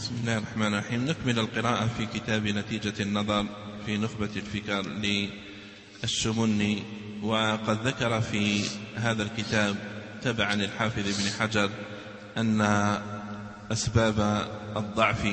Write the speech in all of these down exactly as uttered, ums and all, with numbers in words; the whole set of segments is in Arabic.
بسم الله الرحمن الرحيم. نكمل القراءة في كتاب نتيجة النظر في نخبة الفكر للشمني. وقد ذكر في هذا الكتاب تبعا الحافظ ابن حجر أن أسباب الضعف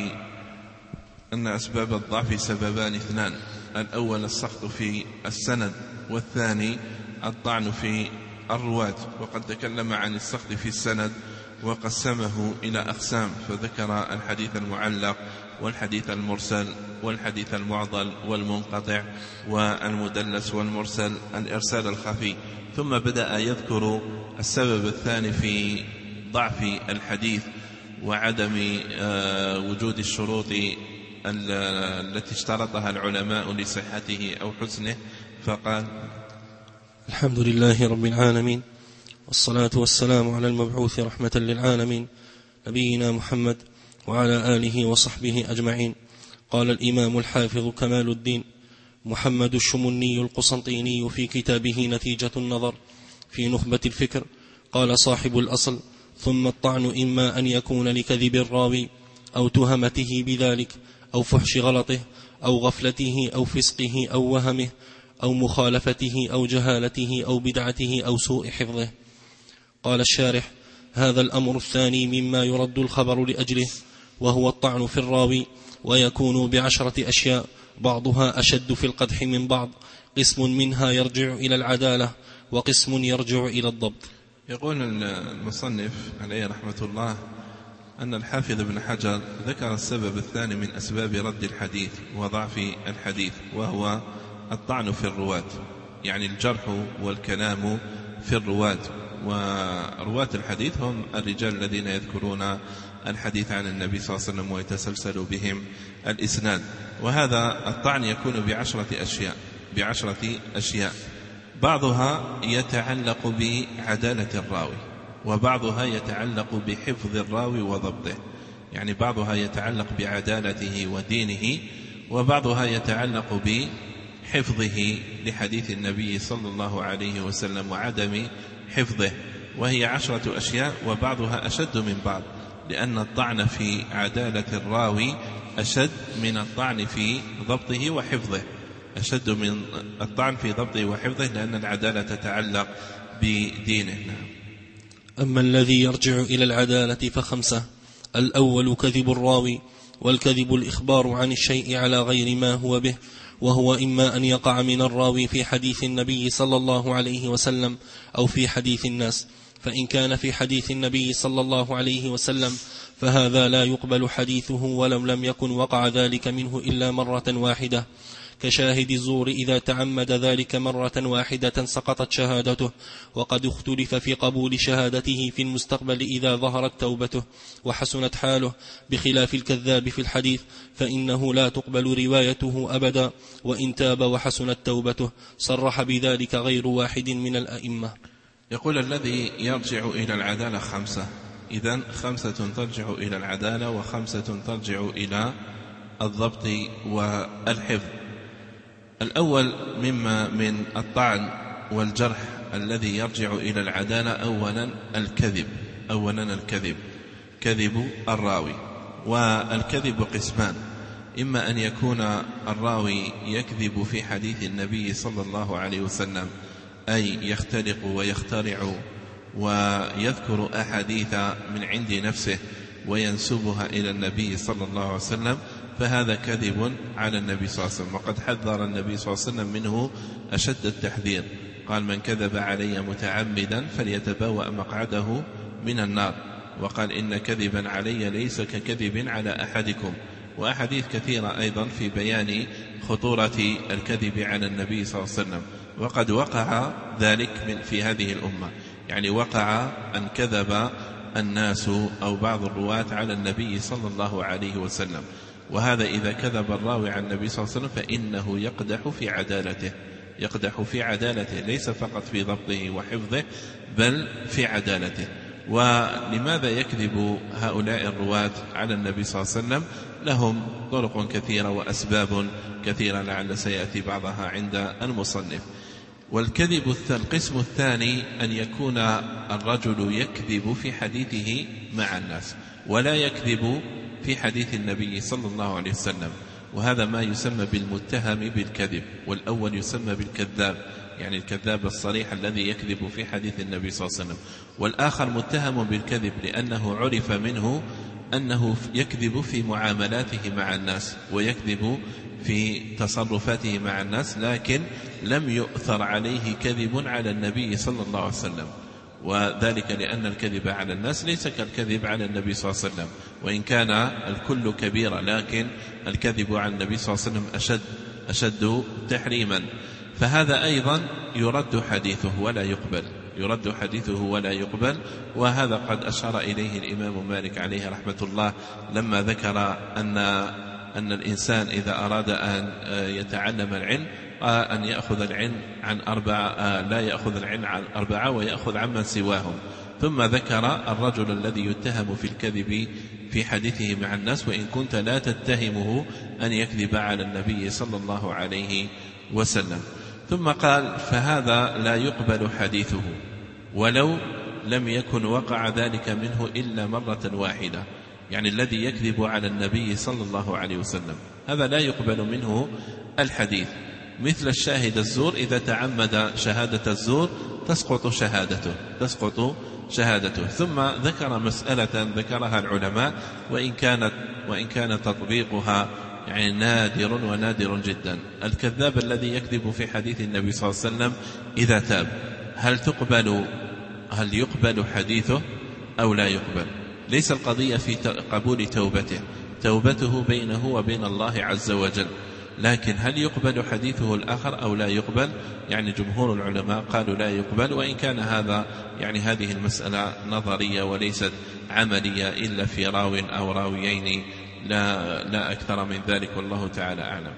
أن أسباب الضعف سببان اثنان: الأول السقط في السند، والثاني الطعن في الرواة. وقد تكلم عن السقط في السند وقسمه إلى أقسام، فذكر الحديث المعلق والحديث المرسل والحديث المعضل والمنقطع والمدلس والمرسل، الإرسال الخفي. ثم بدأ يذكر السبب الثاني في ضعف الحديث وعدم وجود الشروط التي اشترطها العلماء لصحته أو حسنه، فقال: الحمد لله رب العالمين، والصلاة والسلام على المبعوث رحمة للعالمين نبينا محمد وعلى آله وصحبه أجمعين. قال الإمام الحافظ كمال الدين محمد الشمني القسنطيني في كتابه نتيجة النظر في نخبة الفكر، قال صاحب الأصل: ثم الطعن إما أن يكون لكذب الراوي أو تهمته بذلك أو فحش غلطه أو غفلته أو فسقه أو وهمه أو مخالفته أو جهالته أو بدعته أو سوء حفظه. قال الشارح: هذا الأمر الثاني مما يرد الخبر لأجله، وهو الطعن في الراوي، ويكون بعشرة أشياء، بعضها أشد في القدح من بعض، قسم منها يرجع إلى العدالة، وقسم يرجع إلى الضبط. يقول المصنف عليه رحمة الله أن الحافظ ابن حجر ذكر السبب الثاني من أسباب رد الحديث وضعف الحديث، وهو الطعن في الرواة، يعني الجرح والكلام في الرواة. ورواة الحديث هم الرجال الذين يذكرون الحديث عن النبي صلى الله عليه وسلم ويتسلسل بهم الإسناد. وهذا الطعن يكون بعشرة أشياء بعشرة أشياء بعضها يتعلق بعدالة الراوي، وبعضها يتعلق بحفظ الراوي وضبطه، يعني بعضها يتعلق بعدالته ودينه، وبعضها يتعلق بحفظه لحديث النبي صلى الله عليه وسلم وعدم حفظه. وهي عشرة أشياء، وبعضها أشد من بعض، لأن الطعن في عدالة الراوي أشد من الطعن في ضبطه وحفظه، أشد من الطعن في ضبطه وحفظه، لأن العدالة تتعلق بدينه. أما الذي يرجع إلى العدالة فخمسة: الأول كذب الراوي، والكذب الإخبار عن الشيء على غير ما هو به، وهو إما أن يقع من الراوي في حديث النبي صلى الله عليه وسلم أو في حديث الناس. فإن كان في حديث النبي صلى الله عليه وسلم فهذا لا يقبل حديثه ولو لم يكن وقع ذلك منه إلا مرة واحدة، كشاهد الزور إذا تعمد ذلك مرة واحدة سقطت شهادته، وقد اختلف في قبول شهادته في المستقبل إذا ظهرت توبته وحسنت حاله، بخلاف الكذاب في الحديث فإنه لا تقبل روايته أبدا وإن تاب وحسنت توبته، صرح بذلك غير واحد من الأئمة. يقول: الذي يرجع إلى العدالة خمسة، إذن خمسة ترجع إلى العدالة وخمسة ترجع إلى الضبط والحفظ. الأول مما من الطعن والجرح الذي يرجع إلى العدالة أولا الكذب أولا الكذب كذب الراوي. والكذب قسمان: إما أن يكون الراوي يكذب في حديث النبي صلى الله عليه وسلم، أي يختلق ويخترع ويذكر أحاديث من عند نفسه وينسبها إلى النبي صلى الله عليه وسلم، فهذا كذب على النبي صلى الله عليه وسلم، وقد حذر النبي صلى الله عليه وسلم منه أشد التحذير، قال: من كذب علي متعمدا فليتبوأ مقعده من النار، وقال: إن كذبا علي ليس ككذب على أحدكم. وأحاديث كثيرة أيضا في بيان خطورة الكذب على النبي صلى الله عليه وسلم. وقد وقع ذلك في هذه الأمة، يعني وقع أن كذب الناس أو بعض الرواة على النبي صلى الله عليه وسلم، وهذا إذا كذب الراوي عن النبي صلى الله عليه وسلم فإنه يقدح في عدالته يقدح في عدالته ليس فقط في ضبطه وحفظه بل في عدالته. ولماذا يكذب هؤلاء الرواة على النبي صلى الله عليه وسلم؟ لهم طرق كثيرة وأسباب كثيرة لعل سيأتي بعضها عند المصنف. والكذب القسم الثاني أن يكون الرجل يكذب في حديثه مع الناس، ولا يكذب في حديث النبي صلى الله عليه وسلم، وهذا ما يسمى بالمتهم بالكذب، والأول يسمى بالكذاب، يعني الكذاب الصريح الذي يكذب في حديث النبي صلى الله عليه وسلم، والآخر متهم بالكذب لأنه عرف منه أنه يكذب في معاملاته مع الناس ويكذب في تصرفاته مع الناس، لكن لم يؤثر عليه كذب على النبي صلى الله عليه وسلم، وذلك لأن الكذب على الناس ليس كالكذب على النبي صلى الله عليه وسلم، وإن كان الكل كبيرة لكن الكذب على النبي صلى الله عليه وسلم أشد, أشد تحريما، فهذا أيضا يرد حديثه ولا يقبل يرد حديثه ولا يقبل وهذا قد أشار إليه الإمام مالك عليه رحمة الله لما ذكر أن أن الإنسان إذا أراد أن يتعلم العلم أن يأخذ العلم عن أربعة، لا يأخذ العلم عن أربعة ويأخذ عمن سواهم، ثم ذكر الرجل الذي يتهم في الكذب في حديثه مع الناس وإن كنت لا تتهمه أن يكذب على النبي صلى الله عليه وسلم، ثم قال فهذا لا يقبل حديثه ولو لم يكن وقع ذلك منه إلا مرة واحدة، يعني الذي يكذب على النبي صلى الله عليه وسلم هذا لا يقبل منه الحديث، مثل الشاهد الزور إذا تعمد شهادة الزور تسقط شهادته تسقط شهادته ثم ذكر مسألة ذكرها العلماء وإن كانت وإن كان تطبيقها يعني نادر ونادر جدا، الكذاب الذي يكذب في حديث النبي صلى الله عليه وسلم إذا تاب هل تقبل هل يقبل حديثه أو لا يقبل؟ ليس القضية في قبول توبته، توبته بينه وبين الله عز وجل، لكن هل يقبل حديثه الآخر أو لا يقبل؟ يعني جمهور العلماء قالوا لا يقبل، وإن كان هذا يعني هذه المسألة نظرية وليست عملية إلا في راو أو راويين لا, لا أكثر من ذلك، والله تعالى أعلم.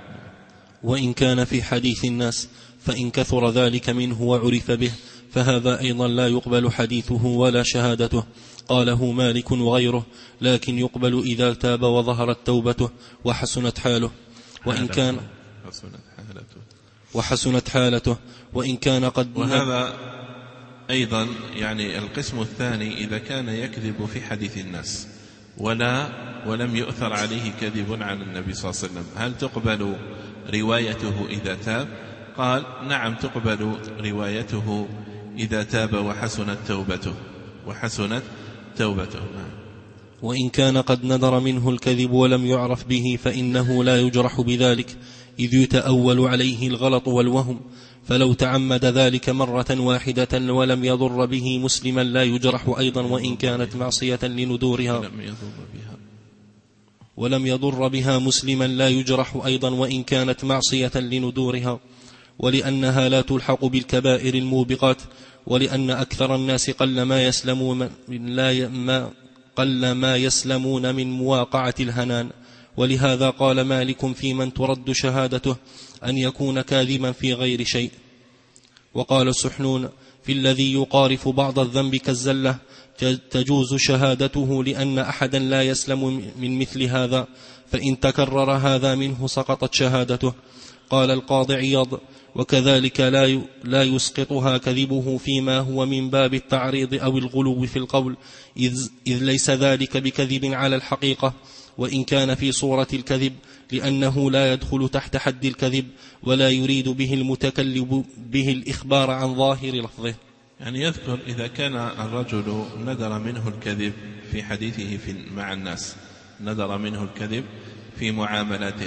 وإن كان في حديث الناس فإن كثر ذلك منه وعرف به فهذا أيضا لا يقبل حديثه ولا شهادته، قاله مالك وغيره، لكن يقبل إذا تاب وظهرت توبته وحسنت حاله وإن كان وحسنت حالته وإن كان قد وهذا أيضا يعني القسم الثاني إذا كان يكذب في حديث الناس ولا ولم يؤثر عليه كذب عن النبي صلى الله عليه وسلم، هل تقبل روايته إذا تاب؟ قال نعم تقبل روايته إذا تاب وحسنت توبته وحسنت توبته وإن كان قد ندر منه الكذب ولم يعرف به فإنه لا يجرح بذلك، إذ يتأول عليه الغلط والوهم، فلو تعمد ذلك مرة واحدة ولم يضر به مسلما لا يجرح أيضا وإن كانت معصية لندورها ولم يضر بها مسلما لا يجرح أيضا وإن كانت معصية لندورها، ولأنها لا تلحق بالكبائر الموبقات، ولأن أكثر الناس قل ما يسلمون لا ما قل ما يسلمون من مواقعة الهنان، ولهذا قال مالك في من ترد شهادته أن يكون كاذبا في غير شيء. وقال سحنون في الذي يقارف بعض الذنب كالزلة تجوز شهادته لأن أحدا لا يسلم من مثل هذا، فإن تكرر هذا منه سقطت شهادته. قال القاضي عياض وكذلك لا لا يسقطها كذبه فيما هو من باب التعريض أو الغلو في القول، إذ, إذ ليس ذلك بكذب على الحقيقة وإن كان في صورة الكذب، لأنه لا يدخل تحت حد الكذب ولا يريد به المتكلم به الإخبار عن ظاهر لفظه. يعني يذكر إذا كان الرجل ندر منه الكذب في حديثه في مع الناس، ندر منه الكذب في معاملاته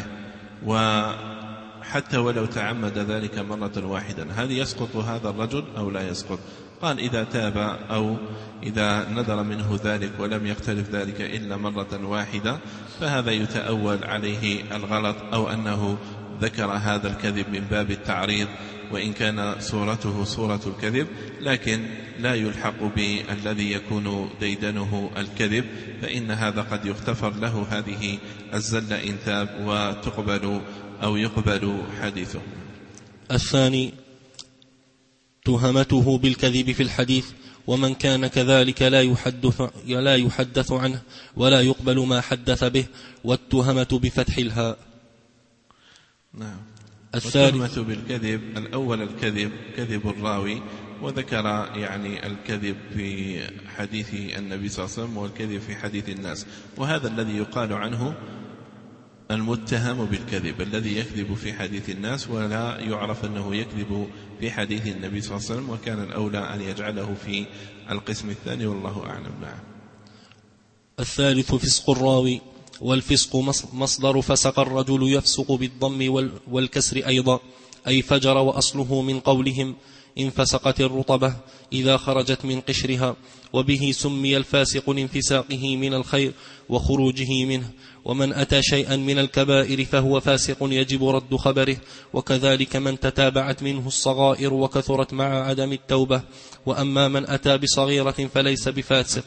وحتى ولو تعمد ذلك مرة واحدة، هل يسقط هذا الرجل أو لا يسقط؟ قال إذا تاب أو إذا ندر منه ذلك ولم يختلف ذلك إلا مرة واحدة فهذا يتأول عليه الغلط أو أنه ذكر هذا الكذب من باب التعريض وإن كان صورته صورة الكذب، لكن لا يلحق بالذي يكون ديدنه الكذب، فإن هذا قد يغتفر له هذه الزلة إن تاب وتقبل أو يقبل حديثه. الثاني تهمته بالكذب في الحديث، ومن كان كذلك لا يحدث, لا يحدث عنه ولا يقبل ما حدث به، والتهمة بفتح الهاء. نعم. التهمة بالكذب الأول الكذب كذب الراوي وذكر يعني الكذب في حديث النبي صلى الله عليه وسلم والكذب في حديث الناس، وهذا الذي يقال عنه المتهم بالكذب، الذي يكذب في حديث الناس ولا يعرف أنه يكذب في حديث النبي صلى الله عليه وسلم، وكان الأولى أن يجعله في القسم الثاني والله أعلم. نعم. الثالث فسق الراوي، والفسق مصدر فسق الرجل يفسق بالضم والكسر أيضا، أي فجر، وأصله من قولهم إن فسقت الرطبة إذا خرجت من قشرها، وبه سمي الفاسق لانفساقه من الخير وخروجه منه. ومن أتى شيئا من الكبائر فهو فاسق يجب رد خبره، وكذلك من تتابعت منه الصغائر وكثرت مع عدم التوبة. وأما من أتى بصغيرة فليس بفاسق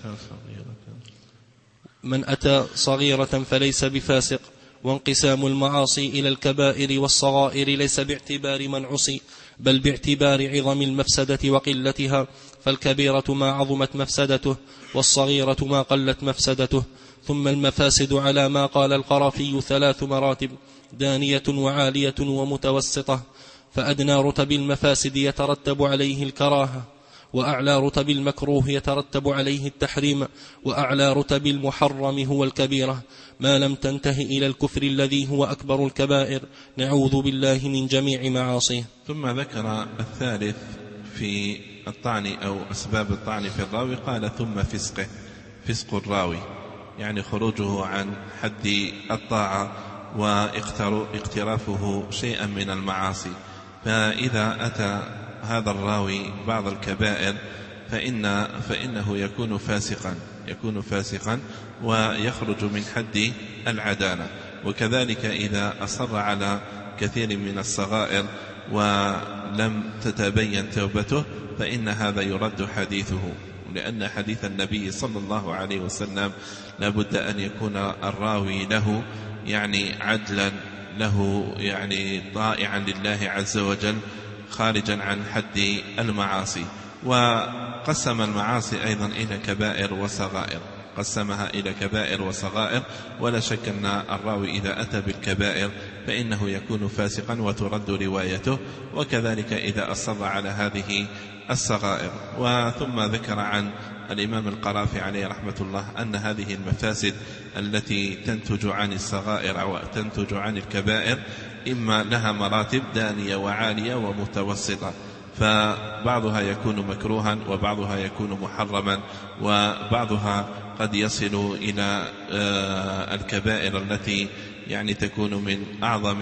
من أتى صغيرة فليس بفاسق. وانقسام المعاصي إلى الكبائر والصغائر ليس باعتبار من عصي، بل باعتبار عظم المفسدة وقلتها، فالكبيرة ما عظمت مفسدته، والصغيرة ما قلت مفسدته. ثم المفاسد على ما قال القرافي ثلاث مراتب: دانية وعالية ومتوسطة. فأدنى رتب المفاسد يترتب عليه الكراهة، وأعلى رتب المكروه يترتب عليه التحريم، وأعلى رتب المحرم هو الكبيرة، ما لم تنتهي إلى الكفر الذي هو أكبر الكبائر، نعوذ بالله من جميع معاصيه. ثم ذكر الثالث في الطعن أو أسباب الطعن في الراوي، قال ثم فسقه، فسق الراوي يعني خروجه عن حد الطاعة واقترافه شيئا من المعاصي. فإذا أتى هذا الراوي بعض الكبائر فإن فإنه يكون فاسقا يكون فاسقا ويخرج من حد العدالة. وكذلك إذا أصر على كثير من الصغائر ولم تتبين توبته فإن هذا يرد حديثه، لأن حديث النبي صلى الله عليه وسلم لابد أن يكون الراوي له يعني عدلا، له يعني طائعا لله عز وجل، خارجا عن حد المعاصي. وقسم المعاصي أيضا إلى كبائر وصغائر، قسمها إلى كبائر وصغائر، ولا شك أن الراوي إذا أتى بالكبائر فإنه يكون فاسقا وترد روايته، وكذلك إذا أصر على هذه الصغائر. وثم ذكر عن الإمام القرافي عليه رحمة الله أن هذه المفاسد التي تنتج عن الصغائر أو تنتج عن الكبائر إما لها مراتب دانية وعالية ومتوسطة، فبعضها يكون مكروها وبعضها يكون محرما، وبعضها قد يصل إلى الكبائر التي يعني تكون من أعظم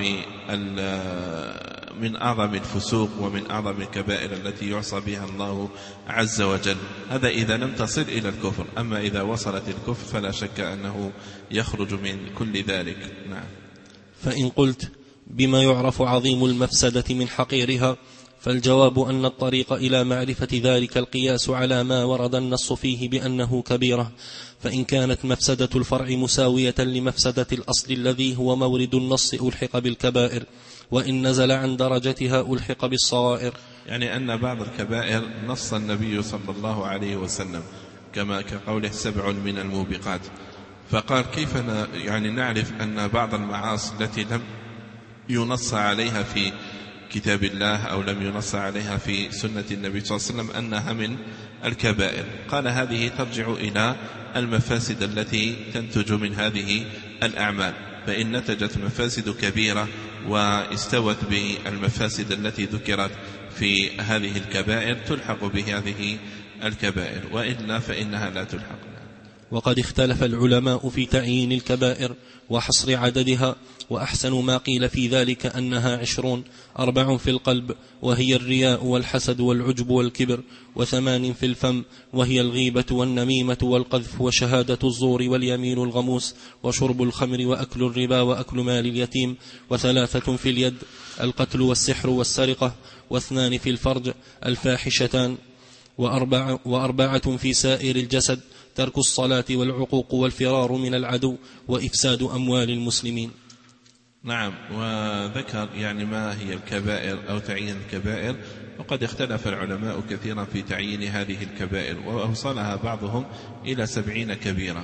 من أعظم الفسوق ومن أعظم الكبائر التي يعصى بها الله عز وجل. هذا إذا لم تصل إلى الكفر، أما إذا وصلت الكفر فلا شك أنه يخرج من كل ذلك. نعم. فإن قلت بما يعرف عظيم المفسدة من حقيرها، فالجواب أن الطريق إلى معرفة ذلك القياس على ما ورد النص فيه بأنه كبيرة، فإن كانت مفسدة الفرع مساوية لمفسدة الأصل الذي هو مورد النص ألحق بالكبائر، وإن نزل عن درجتها ألحق بالصغائر. يعني أن بعض الكبائر نص النبي صلى الله عليه وسلم كما كقوله سبع من الموبقات، فقال كيف يعني نعرف أن بعض المعاصي التي لم ينص عليها في كتاب الله أو لم ينص عليها في سنة النبي صلى الله عليه وسلم أنها من الكبائر؟ قال هذه ترجع إلى المفاسد التي تنتج من هذه الأعمال، فإن نتجت مفاسد كبيرة واستوت بالمفاسد التي ذكرت في هذه الكبائر تلحق بهذه الكبائر، وإلا فإنها لا تلحق. وقد اختلف العلماء في تعيين الكبائر وحصر عددها، وأحسن ما قيل في ذلك أنها عشرون: أربع في القلب وهي الرياء والحسد والعجب والكبر، وثمان في الفم وهي الغيبة والنميمة والقذف وشهادة الزور واليمين الغموس وشرب الخمر وأكل الربا وأكل مال اليتيم، وثلاثة في اليد: القتل والسحر والسرقة، واثنان في الفرج: الفاحشتان، وأربع وأربعة في سائر الجسد: ترك الصلاة والعقوق والفرار من العدو وإفساد أموال المسلمين. نعم. وذكر يعني ما هي الكبائر أو تعيين الكبائر، وقد اختلف العلماء كثيرا في تعيين هذه الكبائر، وأوصلها بعضهم إلى سبعين كبيرة،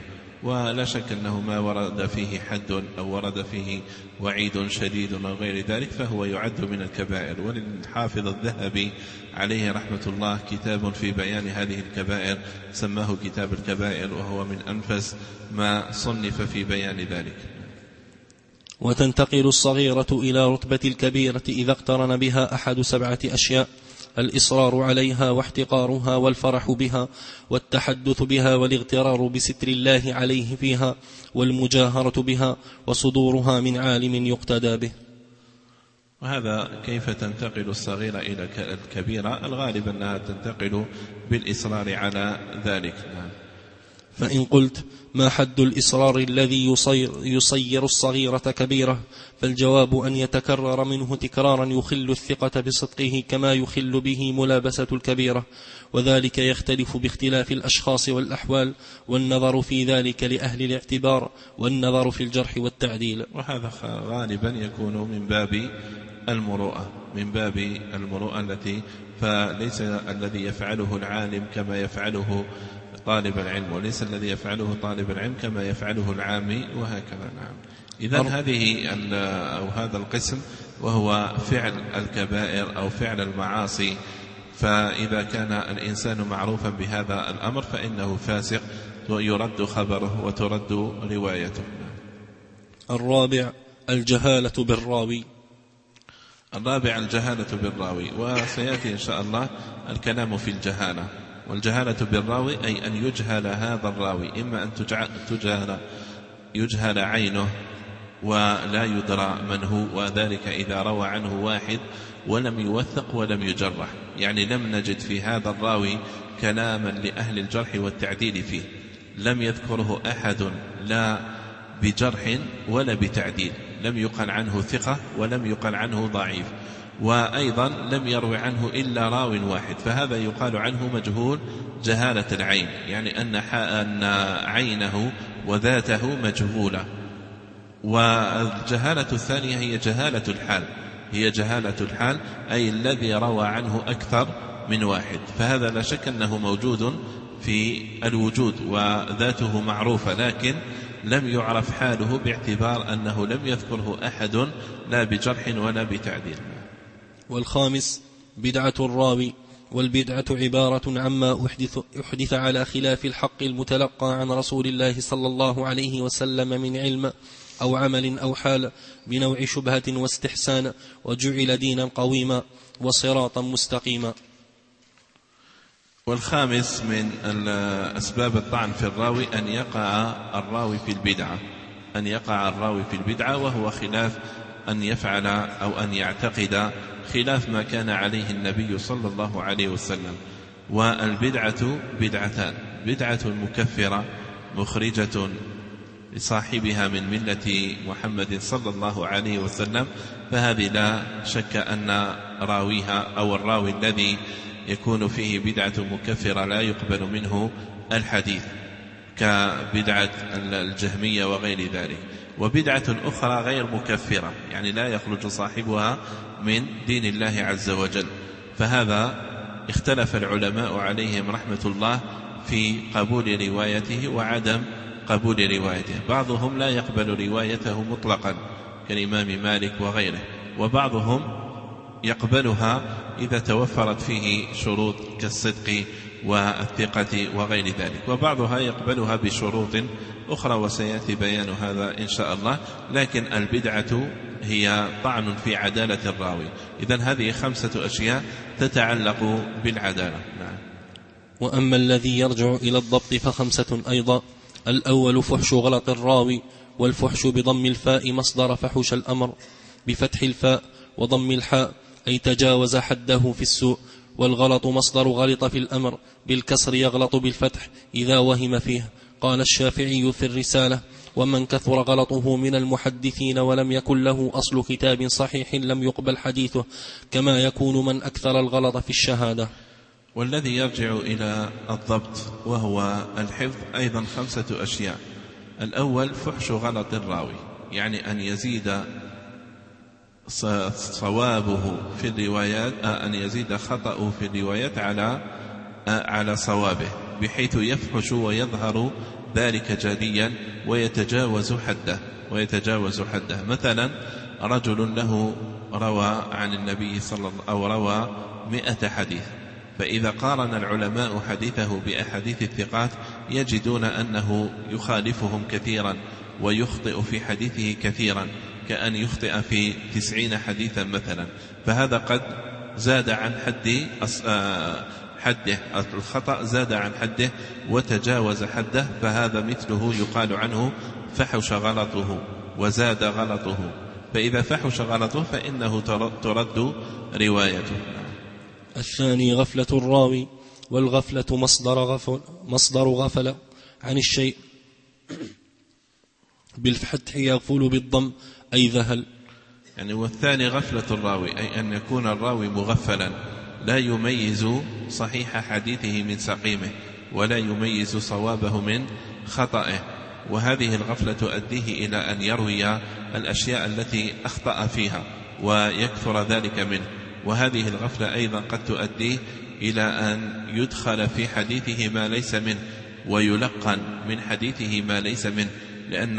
ولا شك أنه ما ورد فيه حد أو ورد فيه وعيد شديد أو غير ذلك فهو يعد من الكبائر. وللحافظ الذهبي عليه رحمة الله كتاب في بيان هذه الكبائر سماه كتاب الكبائر، وهو من أنفس ما صنف في بيان ذلك. وتنتقل الصغيرة إلى رتبة الكبيرة إذا اقترن بها أحد سبعة أشياء: الإصرار عليها واحتقارها والفرح بها والتحدث بها والاغترار بستر الله عليه فيها والمجاهرة بها وصدورها من عالم يقتدى به. وهذا كيف تنتقل الصغيرة إلى الكبيرة؟ الغالب أنها تنتقل بالإصرار على ذلك. فإن قلت: ما حد الإصرار الذي يصير, يصير الصغيرة كبيرة؟ فالجواب أن يتكرر منه تكرارا يخل الثقة بصدقه كما يخل به ملابسة الكبيرة، وذلك يختلف باختلاف الأشخاص والأحوال، والنظر في ذلك لأهل الاعتبار والنظر في الجرح والتعديل. وهذا غالبا يكون من باب المروءة من باب المروءة التي فليس الذي يفعله العالم كما يفعله طالب العلم، وليس الذي يفعله طالب العلم كما يفعله العامي، وهكذا. نعم. إذن هذه أو هذا القسم وهو فعل الكبائر أو فعل المعاصي، فإذا كان الإنسان معروفا بهذا الأمر فإنه فاسق ويرد خبره وترد روايته. الرابع الجهالة بالراوي. الرابع الجهالة بالراوي، وسيأتي إن شاء الله الكلام في الجهالة. والجهالة بالراوي أي أن يجهل هذا الراوي، إما أن تجهل يجهل عينه ولا يدرى من هو، وذلك إذا روى عنه واحد ولم يوثق ولم يجرح، يعني لم نجد في هذا الراوي كلاما لأهل الجرح والتعديل فيه، لم يذكره أحد لا بجرح ولا بتعديل، لم يقل عنه ثقة ولم يقل عنه ضعيف، وأيضا لم يروي عنه إلا راو واحد، فهذا يقال عنه مجهول جهالة العين، يعني أن عينه وذاته مجهولة. والجهالة الثانية هي جهالة الحال، هي جهالة الحال أي الذي روى عنه أكثر من واحد، فهذا لا شك أنه موجود في الوجود وذاته معروفة، لكن لم يعرف حاله باعتبار أنه لم يذكره أحد لا بجرح ولا بتعديل. والخامس بدعة الراوي، والبدعة عبارة عما أحدث, أحدث على خلاف الحق المتلقى عن رسول الله صلى الله عليه وسلم من علم أو عمل أو حال بنوع شبهة واستحسان، وجعل دينا قويما وصراطا مستقيما. والخامس من أسباب الطعن في الراوي أن يقع الراوي في البدعة، أن يقع الراوي في البدعة، وهو خلاف أن يفعل أو أن يعتقد خلاف ما كان عليه النبي صلى الله عليه وسلم. والبدعة بدعتان: بدعة مكفرة مخرجة لصاحبها من ملة محمد صلى الله عليه وسلم، فهذه لا شك أن راويها أو الراوي الذي يكون فيه بدعة مكفرة لا يقبل منه الحديث، كبدعة الجهمية وغير ذلك. وبدعة أخرى غير مكفرة، يعني لا يخرج صاحبها من دين الله عز وجل، فهذا اختلف العلماء عليهم رحمة الله في قبول روايته وعدم قبول روايته. بعضهم لا يقبل روايته مطلقا كالإمام مالك وغيره، وبعضهم يقبلها إذا توفرت فيه شروط كالصدق والثقة وغير ذلك، وبعضها يقبلها بشروط أخرى وسيأتي بيان هذا إن شاء الله. لكن البدعة هي طعن في عدالة الراوي. إذن هذه خمسة أشياء تتعلق بالعدالة. نعم. وأما الذي يرجع إلى الضبط فخمسة أيضا: الأول فحش غلط الراوي، والفحش بضم الفاء مصدر فحش الأمر بفتح الفاء وضم الحاء أي تجاوز حده في السوء، والغلط مصدر غلط في الأمر بالكسر يغلط بالفتح إذا وهم فيه. قال الشافعي في الرسالة: ومن كثر غلطه من المحدثين ولم يكن له أصل كتاب صحيح لم يقبل حديثه، كما يكون من أكثر الغلط في الشهادة. والذي يرجع إلى الضبط وهو الحفظ أيضا خمسة أشياء: الأول فحش غلط الراوي، يعني أن يزيد صوابه في الروايات، أن يزيد خطأه في الروايات على على صوابه، بحيث يفحش ويظهر ذلك جليا ويتجاوز حده ويتجاوز حده مثلا رجل له روى عن النبي صلى الله عليه وسلم أو روى مئة حديث، فإذا قارن العلماء حديثه بأحاديث الثقات يجدون أنه يخالفهم كثيرا ويخطئ في حديثه كثيرا، كأن يخطئ في تسعين حديثا مثلا، فهذا قد زاد عن حد حده، الخطأ زاد عن حده وتجاوز حده، فهذا مثله يقال عنه فحش غلطه وزاد غلطه، فإذا فحش غلطه فإنه ترد روايته. الثاني غفلة الراوي، والغفلة مصدر غفل, مصدر غفل عن الشيء بالفتح يغفل بالضم أي ذهل. يعني والثاني غفلة الراوي أي أن يكون الراوي مغفلا لا يميز صحيح حديثه من سقيمه ولا يميز صوابه من خطأه، وهذه الغفلة تؤديه إلى أن يروي الأشياء التي أخطأ فيها ويكثر ذلك منه، وهذه الغفلة أيضا قد تؤديه إلى أن يدخل في حديثه ما ليس منه ويلقن من حديثه ما ليس منه، لأن,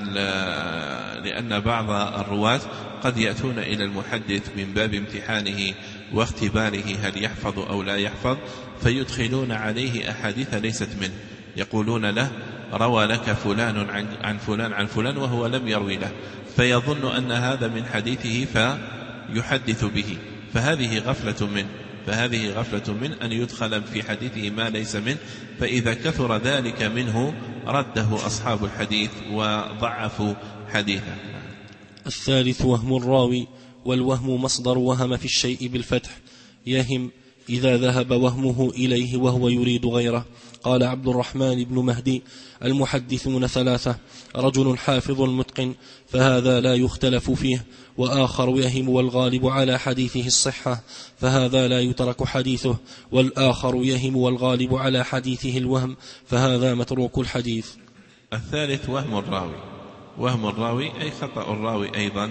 لأن بعض الرواة قد يأتون إلى المحدث من باب امتحانه واختباره هل يحفظ أو لا يحفظ، فيدخلون عليه أحاديث ليست منه، يقولون له روى لك فلان عن فلان عن فلان وهو لم يروي له، فيظن أن هذا من حديثه فيحدث به، فهذه غفلة منه فهذه غفلة من أن يدخل في حديثه ما ليس منه، فإذا كثر ذلك منه رده أصحاب الحديث وضعفوا حديثه. الثالث وهم الراوي، والوهم مصدر وهم في الشيء بالفتح يهم إذا ذهب وهمه إليه وهو يريد غيره. قال عبد الرحمن بن مهدي المحدثون ثلاثة: رجل حافظ متقن فهذا لا يختلف فيه، وآخر يهم والغالب على حديثه الصحة فهذا لا يترك حديثه، والآخر يهم والغالب على حديثه الوهم فهذا متروك الحديث. الثالث وهم الراوي، وهم الراوي أي خطأ الراوي أيضا.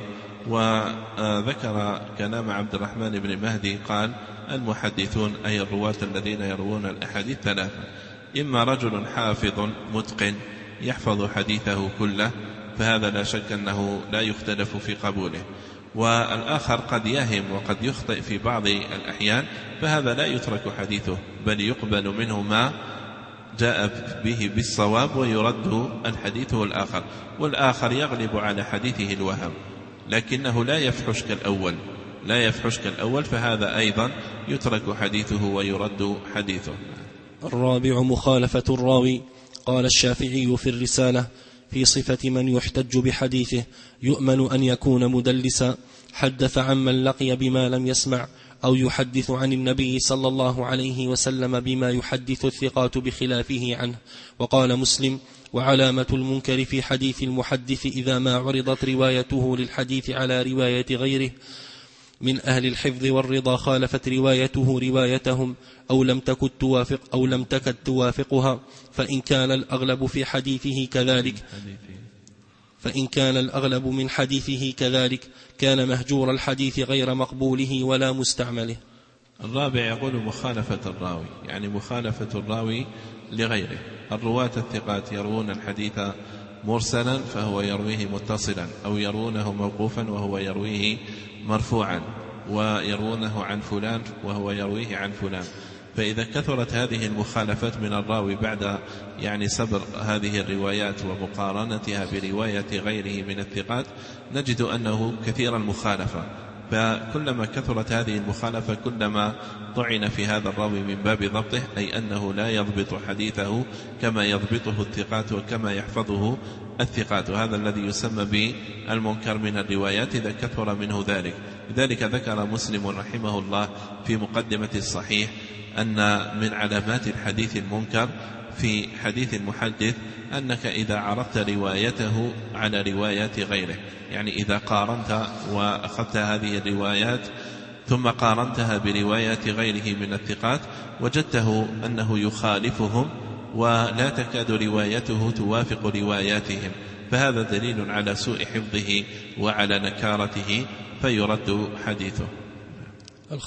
وذكر كلام عبد الرحمن بن مهدي قال المحدثون أي الرواة الذين يروون الأحاديث ثلاثة: إما رجل حافظ متقن يحفظ حديثه كله فهذا لا شك أنه لا يختلف في قبوله، والآخر قد يهم وقد يخطئ في بعض الأحيان فهذا لا يترك حديثه بل يقبل منه ما جاء به بالصواب ويرد الحديث الآخر، والآخر يغلب على حديثه الوهم لكنه لا يفحش كالأول لا يفحش كالأول فهذا أيضا يترك حديثه ويرد حديثه. الرابع مخالفة الراوي. قال الشافعي في الرسالة في صفة من يحتج بحديثه: يؤمن أن يكون مدلسا حدث عمن لقي بما لم يسمع، أو يحدث عن النبي صلى الله عليه وسلم بما يحدث الثقات بخلافه عنه. وقال مسلم: وعلامة المنكر في حديث المحدث إذا ما عرضت روايته للحديث على رواية غيره من أهل الحفظ والرضا خالفت روايته روايتهم أو لم تكن توافق أو لم تكد توافقها، فإن كان الأغلب في حديثه كذلك فإن كان الأغلب من حديثه كذلك كان مهجور الحديث غير مقبوله ولا مستعمله. الرابع يقول مخالفة الراوي، يعني مخالفة الراوي لغيره. الرواة الثقات يروون الحديث مرسلا فهو يرويه متصلا، أو يروونه موقوفا وهو يرويه مرفوعا، ويروونه عن فلان وهو يرويه عن فلان. فإذا كثرت هذه المخالفات من الراوي بعد يعني سبر هذه الروايات ومقارنتها برواية غيره من الثقات نجد أنه كثير المخالفة، فكلما كثرت هذه المخالفة كلما طعن في هذا الراوي من باب ضبطه، أي أنه لا يضبط حديثه كما يضبطه الثقات وكما يحفظه الثقات، وهذا الذي يسمى بالمنكر من الروايات إذا كثر منه ذلك. لذلك ذكر مسلم رحمه الله في مقدمة الصحيح أن من علامات الحديث المنكر في حديث المحدث أنك إذا عرضت روايته على روايات غيره، يعني إذا قارنت وأخذت هذه الروايات ثم قارنتها بروايات غيره من الثقات وجدته أنه يخالفهم ولا تكاد روايته توافق رواياتهم، فهذا دليل على سوء حفظه وعلى نكارته فيرد حديثه.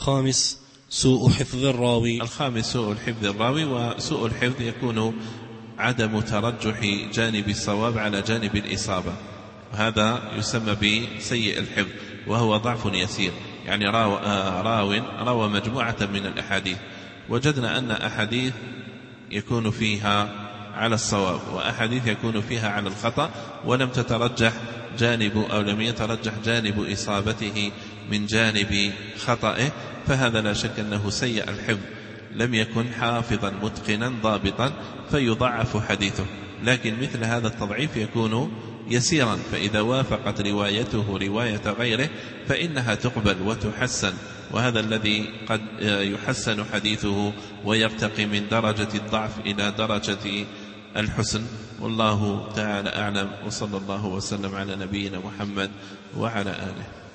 الخامس سوء حفظ الراوي. الخامس سوء الحفظ الراوي، وسوء الحفظ يكون عدم ترجح جانب الصواب على جانب الإصابة، وهذا يسمى بسيء الحفظ، وهو ضعف يسير. يعني راو, راو روى مجموعة من الأحاديث، وجدنا أن أحاديث يكون فيها على الصواب وأحاديث يكون فيها على الخطأ، ولم تترجح جانب أو لم يترجح جانب إصابته من جانب خطأه، فهذا لا شك أنه سيء الحفظ، لم يكن حافظا متقنا ضابطا فيضعف حديثه. لكن مثل هذا التضعيف يكون يسيرا، فإذا وافقت روايته رواية غيره فإنها تقبل وتحسن، وهذا الذي قد يحسن حديثه ويرتقي من درجة الضعف إلى درجة الحسن. والله تعالى أعلم، وصلى الله وسلم على نبينا محمد وعلى آله.